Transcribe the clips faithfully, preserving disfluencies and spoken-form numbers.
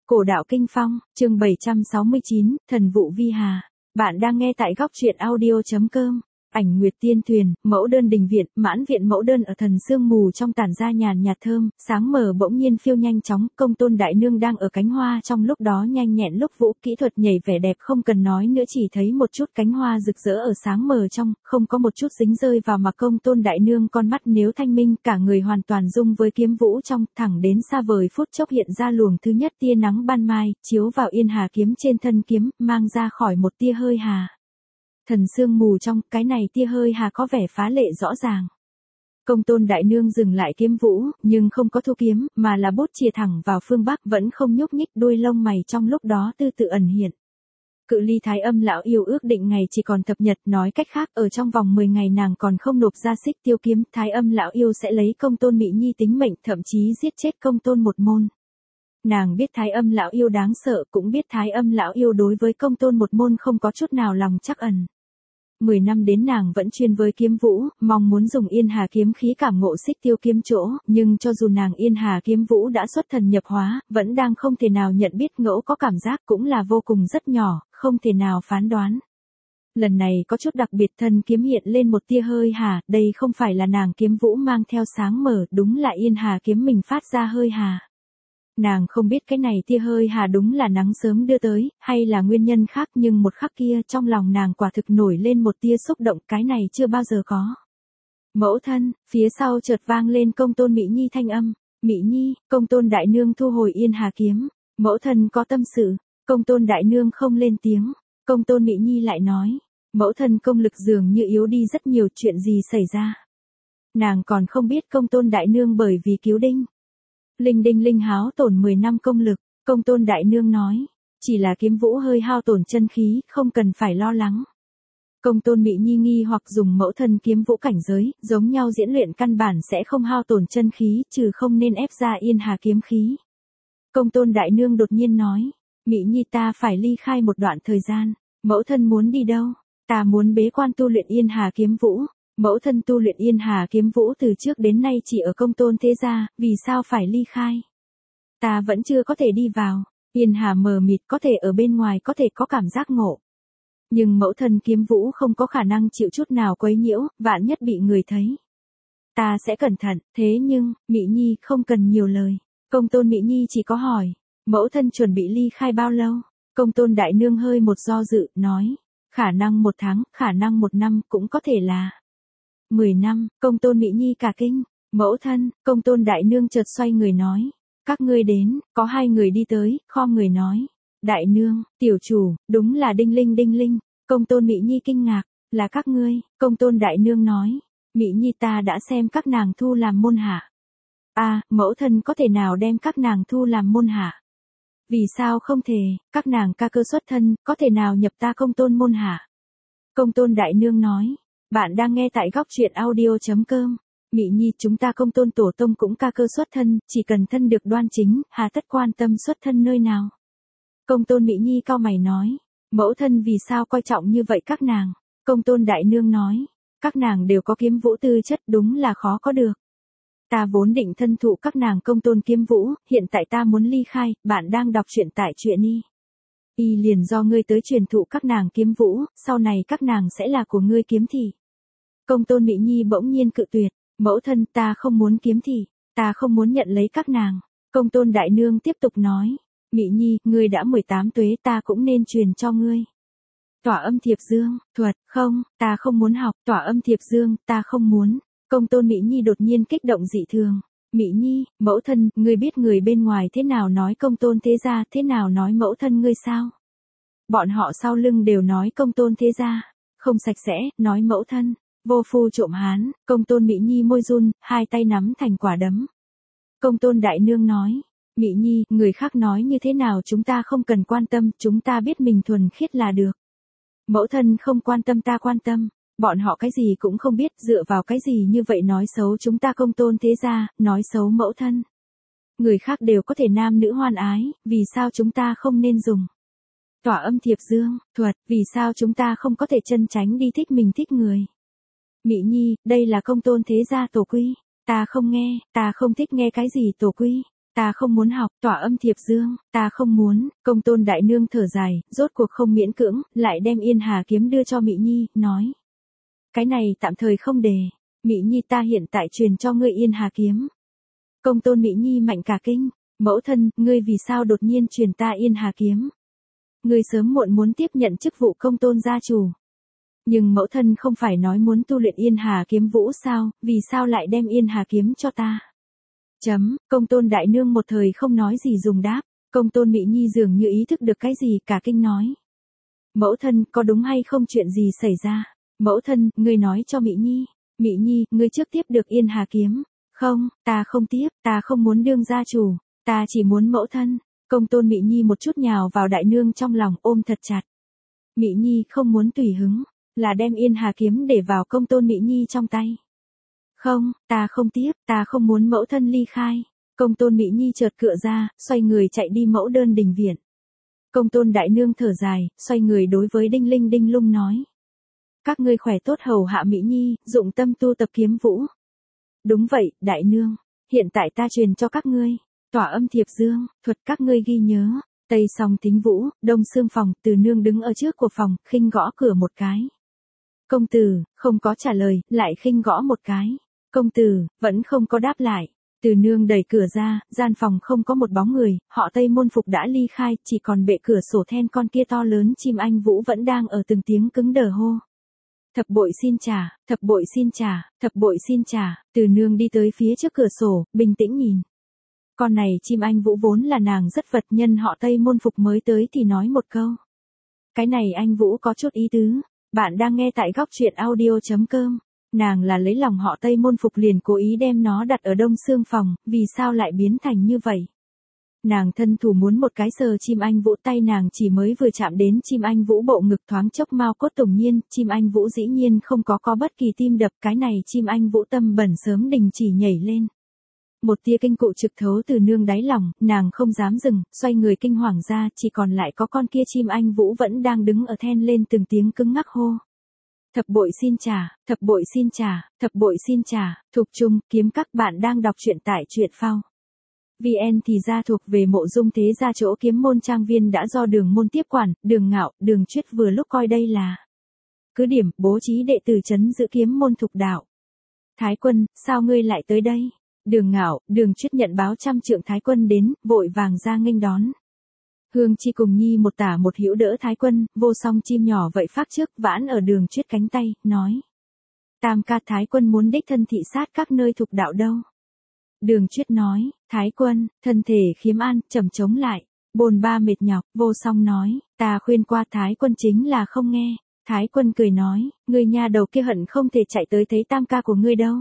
Cổ đạo kinh phong, chương bảy trăm sáu mươi chín, thần vụ vi hà. Bạn đang nghe tại góc truyện audio.com. Ảnh nguyệt tiên thuyền, mẫu đơn đình viện, mãn viện mẫu đơn ở thần sương mù trong tản ra nhàn nhạt thơm, sáng mờ bỗng nhiên phiêu nhanh chóng, công tôn đại nương đang ở cánh hoa trong lúc đó nhanh nhẹn lúc vũ, kỹ thuật nhảy vẻ đẹp không cần nói nữa, chỉ thấy một chút cánh hoa rực rỡ ở sáng mờ trong, không có một chút dính rơi vào mặt công tôn đại nương con mắt nếu thanh minh, cả người hoàn toàn dung với kiếm vũ trong, thẳng đến xa vời phút chốc hiện ra luồng thứ nhất tia nắng ban mai, chiếu vào yên hà kiếm trên thân kiếm, mang ra khỏi một tia hơi hà. Thần sương mù trong, cái này tia hơi hà có vẻ phá lệ rõ ràng. Công tôn đại nương dừng lại kiếm vũ, nhưng không có thu kiếm, mà là bút chìa thẳng vào phương bắc, vẫn không nhúc nhích, đuôi lông mày trong lúc đó tư tự ẩn hiện. Cự ly Thái Âm lão yêu ước định ngày chỉ còn thập nhật, nói cách khác ở trong vòng mười ngày nàng còn không nộp ra xích tiêu kiếm, Thái Âm lão yêu sẽ lấy công tôn Mỹ Nhi tính mệnh, thậm chí giết chết công tôn một môn. Nàng biết Thái Âm lão yêu đáng sợ, cũng biết Thái Âm lão yêu đối với công tôn một môn không có chút nào lòng trắc ẩn. Mười năm đến nàng vẫn chuyên với kiếm vũ, mong muốn dùng yên hà kiếm khí cảm ngộ xích tiêu kiếm chỗ, nhưng cho dù nàng yên hà kiếm vũ đã xuất thần nhập hóa, vẫn đang không thể nào nhận biết ngẫu có cảm giác cũng là vô cùng rất nhỏ, không thể nào phán đoán. Lần này có chút đặc biệt, thân kiếm hiện lên một tia hơi hà, đây không phải là nàng kiếm vũ mang theo sáng mở, đúng là yên hà kiếm mình phát ra hơi hà. Nàng không biết cái này tia hơi hà đúng là nắng sớm đưa tới, hay là nguyên nhân khác, nhưng một khắc kia trong lòng nàng quả thực nổi lên một tia xúc động, cái này chưa bao giờ có. Mẫu thân, phía sau chợt vang lên công tôn Mỹ Nhi thanh âm. Mỹ Nhi, công tôn đại nương thu hồi yên hà kiếm. Mẫu thân có tâm sự. Công tôn đại nương không lên tiếng. Công tôn Mỹ Nhi lại nói. Mẫu thân công lực dường như yếu đi rất nhiều, chuyện gì xảy ra. Nàng còn không biết công tôn đại nương bởi vì cứu đinh Linh đinh linh háo tổn mười năm công lực, công tôn đại nương nói. Chỉ là kiếm vũ hơi hao tổn chân khí, không cần phải lo lắng. Công tôn Mỹ Nhi nghi hoặc dùng mẫu thân kiếm vũ cảnh giới, giống nhau diễn luyện căn bản sẽ không hao tổn chân khí, trừ không nên ép ra yên hà kiếm khí. Công tôn đại nương đột nhiên nói. Mỹ Nhi, ta phải ly khai một đoạn thời gian. Mẫu thân muốn đi đâu? Ta muốn bế quan tu luyện yên hà kiếm vũ. Mẫu thân tu luyện yên hà kiếm vũ từ trước đến nay chỉ ở công tôn thế gia, vì sao phải ly khai? Ta vẫn chưa có thể đi vào. Yên hà mờ mịt, có thể ở bên ngoài có thể có cảm giác ngộ. Nhưng mẫu thân kiếm vũ không có khả năng chịu chút nào quấy nhiễu, vạn nhất bị người thấy. Ta sẽ cẩn thận, thế nhưng, Mỹ Nhi không cần nhiều lời. Công tôn Mỹ Nhi chỉ có hỏi, mẫu thân chuẩn bị ly khai bao lâu? Công tôn đại nương hơi một do dự, nói, khả năng một tháng, khả năng một năm, cũng có thể là mười năm. Công tôn Mỹ Nhi cả kinh. Mẫu thân, công tôn đại nương chợt xoay người nói. Các ngươi đến, có hai người đi tới, khom người nói. Đại nương, tiểu chủ, đúng là đinh linh đinh linh. Công tôn Mỹ Nhi kinh ngạc, là các ngươi. Công tôn đại nương nói. Mỹ Nhi, ta đã xem các nàng thu làm môn hạ. À, mẫu thân có thể nào đem các nàng thu làm môn hạ? Vì sao không thể, các nàng ca cơ xuất thân, có thể nào nhập ta công tôn môn hạ? Công tôn đại nương nói. Bạn đang nghe tại góc truyện audio.com. Mỹ Nhi, chúng ta công tôn tổ tông cũng ca cơ xuất thân, chỉ cần thân được đoan chính, hà tất quan tâm xuất thân nơi nào. Công tôn Mỹ Nhi cau mày nói. Mẫu thân vì sao coi trọng như vậy các nàng? Công tôn đại nương nói. Các nàng đều có kiếm vũ tư chất, đúng là khó có được. Ta vốn định thân thụ các nàng công tôn kiếm vũ, hiện tại ta muốn ly khai, bạn đang đọc truyện tại truyện y. Y liền do ngươi tới truyền thụ các nàng kiếm vũ, sau này các nàng sẽ là của ngươi kiếm thị. Công tôn Mỹ Nhi bỗng nhiên cự tuyệt. Mẫu thân, ta không muốn kiếm thị, ta không muốn nhận lấy các nàng. Công tôn đại nương tiếp tục nói. Mỹ Nhi, ngươi đã mười tám tuế, ta cũng nên truyền cho ngươi. Tỏa âm thiệp dương, thuật, không, ta không muốn học, tỏa âm thiệp dương, ta không muốn. Công tôn Mỹ Nhi đột nhiên kích động dị thường. Mỹ Nhi, mẫu thân, ngươi biết người bên ngoài thế nào nói công tôn thế gia, thế nào nói mẫu thân ngươi sao? Bọn họ sau lưng đều nói công tôn thế gia, không sạch sẽ, nói mẫu thân. Vô phu trộm hán. Công tôn Mỹ Nhi môi run, hai tay nắm thành quả đấm. Công tôn đại nương nói. Mỹ Nhi, người khác nói như thế nào chúng ta không cần quan tâm, chúng ta biết mình thuần khiết là được. Mẫu thân không quan tâm ta quan tâm. Bọn họ cái gì cũng không biết, dựa vào cái gì như vậy nói xấu chúng ta công tôn thế gia, nói xấu mẫu thân. Người khác đều có thể nam nữ hoan ái, vì sao chúng ta không nên dùng? Tỏa âm thiệp dương, thuật, vì sao chúng ta không có thể chân tránh đi thích mình thích người? Mỹ Nhi, đây là công tôn thế gia tổ quy. Ta không nghe, ta không thích nghe cái gì tổ quy. ta không muốn học, tỏa âm thiệp dương, ta không muốn, Công tôn đại nương thở dài, rốt cuộc không miễn cưỡng, lại đem Yên Hà kiếm đưa cho Mị Nhi, nói. Cái này tạm thời không đề, Mị Nhi ta hiện tại truyền cho ngươi Yên Hà kiếm. Công tôn Mị Nhi mạnh cả kinh, mẫu thân, ngươi vì sao đột nhiên truyền ta Yên Hà kiếm? Ngươi sớm muộn muốn tiếp nhận chức vụ công tôn gia chủ. Nhưng mẫu thân không phải nói muốn tu luyện Yên Hà kiếm vũ sao, vì sao lại đem Yên Hà kiếm cho ta? Chấm, Công tôn đại nương một thời không nói gì dùng đáp, Công tôn Mị Nhi dường như ý thức được cái gì cả kinh nói. Mẫu thân, có đúng hay không chuyện gì xảy ra? Mẫu thân, ngươi nói cho Mị Nhi, Mị Nhi, ngươi trước tiếp được Yên Hà kiếm. Không, ta không tiếp, ta không muốn đương gia chủ, ta chỉ muốn mẫu thân. Công tôn Mị Nhi một chút nhào vào đại nương trong lòng ôm thật chặt. Mị Nhi không muốn tùy hứng, là đem Yên Hà kiếm để vào Công tôn Mị Nhi trong tay. Không, ta không tiếp, ta không muốn mẫu thân ly khai. Công tôn Mị Nhi chợt cựa ra, xoay người chạy đi mẫu đơn đình viện. Công tôn đại nương thở dài, xoay người đối với Đinh Linh Đinh Lung nói. Các ngươi khỏe tốt hầu hạ Mị Nhi, dụng tâm tu tập kiếm vũ. Đúng vậy, đại nương, hiện tại ta truyền cho các ngươi, tỏa âm thiệp dương, thuật các ngươi ghi nhớ. Tây song thính vũ, đông xương phòng, Từ nương đứng ở trước của phòng, khinh gõ cửa một cái. Công tử, không có trả lời, lại khinh gõ một cái. Công tử, vẫn không có đáp lại. Từ nương đẩy cửa ra, gian phòng không có một bóng người, họ Tây môn phục đã ly khai, chỉ còn bệ cửa sổ then con kia to lớn chim anh vũ vẫn đang ở từng tiếng cứng đờ hô. Thập bội xin trả, thập bội xin trả, thập bội xin trả. Từ nương đi tới phía trước cửa sổ, bình tĩnh nhìn. Con này chim anh vũ vốn là nàng rất vật, nhân họ Tây môn phục mới tới thì nói một câu. Cái này anh vũ có chút ý tứ. Bạn đang nghe tại góc truyện audio chấm com. Nàng là lấy lòng họ Tây môn phục liền cố ý đem nó đặt ở đông xương phòng, vì sao lại biến thành như vậy? Nàng thân thủ muốn một cái sờ chim anh vũ, tay nàng chỉ mới vừa chạm đến chim anh vũ bộ ngực thoáng chốc mau cốt tùng nhiên, chim anh vũ dĩ nhiên không có có bất kỳ tim đập, cái này chim anh vũ tâm bẩn sớm đình chỉ nhảy lên. Một tia kinh cụ trực thấu từ nương đáy lòng, nàng không dám dừng, xoay người kinh hoàng ra, chỉ còn lại có con kia chim anh vũ vẫn đang đứng ở then lên từng tiếng cứng ngắc hô. Thập bội xin trả, thập bội xin trả, thập bội xin trả. Thuộc chung, kiếm các bạn đang đọc truyện tại truyện phao. vê en thì ra thuộc về Mộ Dung Thế Gia chỗ Kiếm Môn Trang Viên đã do Đường Môn tiếp quản, Đường Ngạo, Đường Chuyết vừa lúc coi đây là cứ điểm, bố trí đệ tử trấn giữ kiếm môn thục đạo. Thái quân, sao ngươi lại tới đây? Đường Ngạo, Đường Chuyết nhận báo trăm trượng Thái quân đến, vội vàng ra nghênh đón. Hương Chi cùng Nhi một tả một hữu đỡ Thái quân, vô song chim nhỏ vậy phát trước, vãn ở Đường Chuyết cánh tay, nói. Tam ca Thái quân muốn đích thân thị sát các nơi thục đạo đâu? Đường Chuyết nói, Thái quân, thân thể khiếm an, trầm chống lại, bồn ba mệt nhọc, vô song nói, ta khuyên qua Thái quân chính là không nghe. Thái quân cười nói, ngươi nha đầu kia hận không thể chạy tới thấy tam ca của ngươi đâu.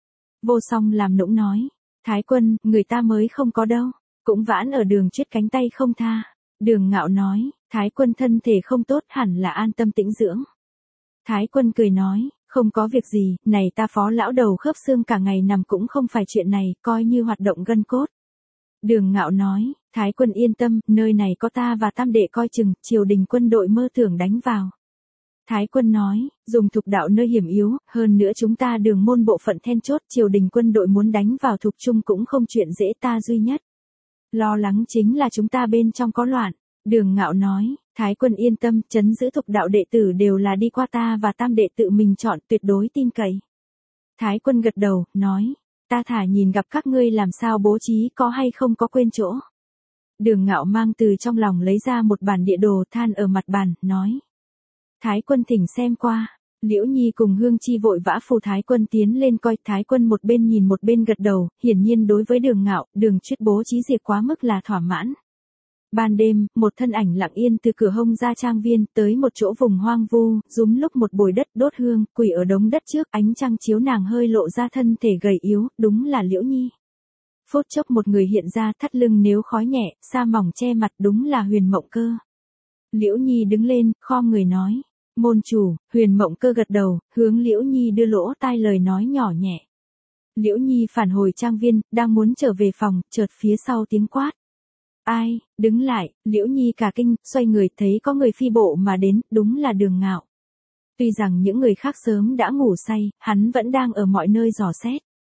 Vô song làm nũng nói, Thái quân, người ta mới không có đâu, cũng vãn ở Đường Chuyết cánh tay không tha. Đường Ngạo nói, Thái quân thân thể không tốt hẳn là an tâm tĩnh dưỡng. Thái quân cười nói, không có việc gì, này ta phó lão đầu khớp xương cả ngày nằm cũng không phải chuyện này, coi như hoạt động gân cốt. Đường Ngạo nói, Thái quân yên tâm, nơi này có ta và tam đệ coi chừng, triều đình quân đội mơ tưởng đánh vào. Thái quân nói, dùng thục đạo nơi hiểm yếu, hơn nữa chúng ta Đường môn bộ phận then chốt, triều đình quân đội muốn đánh vào thục trung cũng không chuyện dễ, ta duy nhất lo lắng chính là chúng ta bên trong có loạn. Đường Ngạo nói, Thái quân yên tâm, trấn giữ thục đạo đệ tử đều là đi qua ta và tam đệ tự mình chọn, tuyệt đối tin cậy. Thái quân gật đầu, nói, ta thả nhìn gặp các ngươi làm sao bố trí, có hay không có quên chỗ. Đường Ngạo mang từ trong lòng lấy ra một bản địa đồ than ở mặt bàn, nói. Thái quân thỉnh xem qua. Liễu Nhi cùng Hương Chi vội vã phù Thái quân tiến lên coi, Thái quân một bên nhìn một bên gật đầu, hiển nhiên đối với Đường Ngạo, Đường Chuyết bố trí diệt quá mức là thỏa mãn. Ban đêm, một thân ảnh lặng yên từ cửa hông ra trang viên, tới một chỗ vùng hoang vu, rúm lúc một bồi đất đốt hương, quỳ ở đống đất trước, ánh trăng chiếu nàng hơi lộ ra thân thể gầy yếu, đúng là Liễu Nhi. Phút chốc một người hiện ra, thắt lưng nếu khói nhẹ, sa mỏng che mặt, đúng là Huyền Mộng Cơ. Liễu Nhi đứng lên, khom người nói. Môn chủ. Huyền Mộng Cơ gật đầu, hướng Liễu Nhi đưa lỗ tai lời nói nhỏ nhẹ. Liễu Nhi phản hồi trang viên, đang muốn trở về phòng, chợt phía sau tiếng quát. Ai, đứng lại. Liễu Nhi cả kinh, xoay người thấy có người phi bộ mà đến, đúng là Đường Ngạo. Tuy rằng những người khác sớm đã ngủ say, hắn vẫn đang ở mọi nơi dò xét.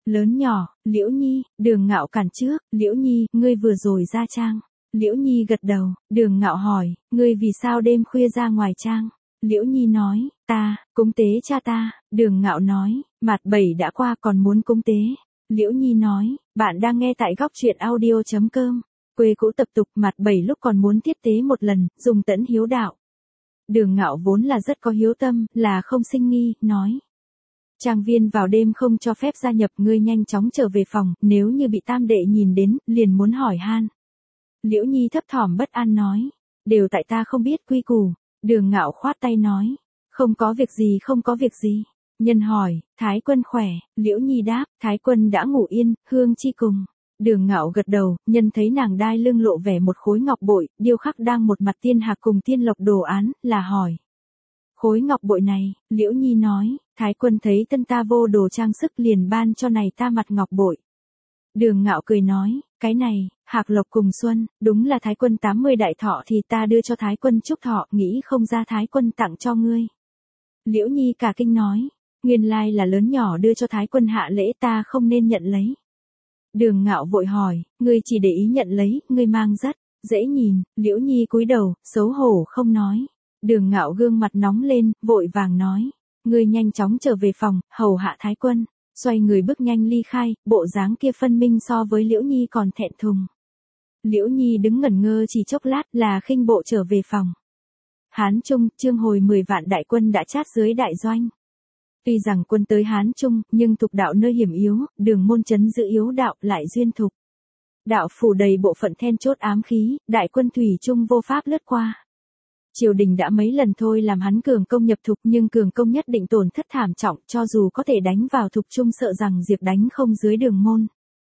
Lớn nhỏ, Liễu Nhi, Đường Ngạo cản trước, Liễu Nhi, ngươi vừa rồi ra trang. Liễu Nhi gật đầu, Đường Ngạo hỏi, ngươi vì sao đêm khuya ra ngoài trang? Liễu Nhi nói, ta, cúng tế cha ta. Đường Ngạo nói, mặt bảy đã qua còn muốn cúng tế. Liễu Nhi nói, bạn đang nghe tại góc truyện audio.com. Quê cũ tập tục mặt bảy lúc còn muốn thiết tế một lần, dùng tẫn hiếu đạo. Đường Ngạo vốn là rất có hiếu tâm, là không sinh nghi, nói. Trang viên vào đêm không cho phép gia nhập, ngươi nhanh chóng trở về phòng, nếu như bị tam đệ nhìn đến, liền muốn hỏi han. Liễu Nhi thấp thỏm bất an nói, đều tại ta không biết quy củ. Đường Ngạo khoát tay nói, không có việc gì không có việc gì. Nhân hỏi, Thái Quân khỏe, Liễu Nhi đáp, Thái Quân đã ngủ yên, hương chi cùng. Đường Ngạo gật đầu, nhân thấy nàng đai lưng lộ vẻ một khối ngọc bội, điêu khắc đang một mặt tiên hạc cùng tiên lộc đồ án, là hỏi. Khối ngọc bội này, Liễu Nhi nói, Thái Quân thấy tân ta vô đồ trang sức liền ban cho này ta mặt ngọc bội. Đường Ngạo cười nói, cái này, hạc lộc cùng xuân, đúng là Thái Quân tám mươi đại thọ thì ta đưa cho Thái Quân chúc thọ, nghĩ không ra Thái Quân tặng cho ngươi. Liễu Nhi cả kinh nói, nguyên lai là lớn nhỏ đưa cho Thái Quân hạ lễ, ta không nên nhận lấy. Đường Ngạo vội hỏi, ngươi chỉ để ý nhận lấy, ngươi mang rất dễ nhìn. Liễu Nhi cúi đầu, xấu hổ không nói. Đường Ngạo gương mặt nóng lên, vội vàng nói, ngươi nhanh chóng trở về phòng, hầu hạ Thái Quân. Xoay người bước nhanh ly khai, bộ dáng kia phân minh so với Liễu Nhi còn thẹn thùng. Liễu Nhi đứng ngẩn ngơ chỉ chốc lát là khinh bộ trở về phòng. Hán Trung, Chương hồi mười vạn đại quân đã chát dưới đại doanh. Tuy rằng quân tới Hán Trung, nhưng thục đạo nơi hiểm yếu, đường môn chấn giữ yếu đạo lại duyên thục. Đạo phủ đầy bộ phận then chốt ám khí, đại quân thủy trung vô pháp lướt qua. Triều đình đã mấy lần thôi làm hắn cường công nhập thục, nhưng cường công nhất định tổn thất thảm trọng, cho dù có thể đánh vào thục trung sợ rằng diệt đánh không dưới đường môn.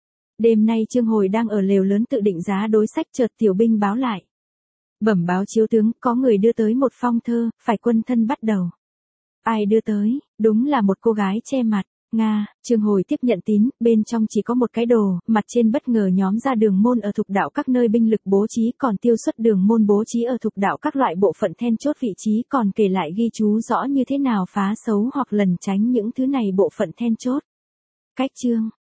Đêm nay Chương Hồi đang ở lều lớn tự định giá đối sách, chợt tiểu binh báo lại. Bẩm báo chiếu tướng, có người đưa tới một phong thơ, phải quân thân bắt đầu. Ai đưa tới? Đúng là một cô gái che mặt. Nga, Chương Hồi tiếp nhận tín, bên trong chỉ có một cái đồ, mặt trên bất ngờ nhóm ra đường môn ở thục đạo các nơi binh lực bố trí, còn tiêu xuất đường môn bố trí ở thục đạo các loại bộ phận then chốt vị trí, còn kể lại ghi chú rõ như thế nào phá xấu hoặc lần tránh những thứ này bộ phận then chốt. Cách chương,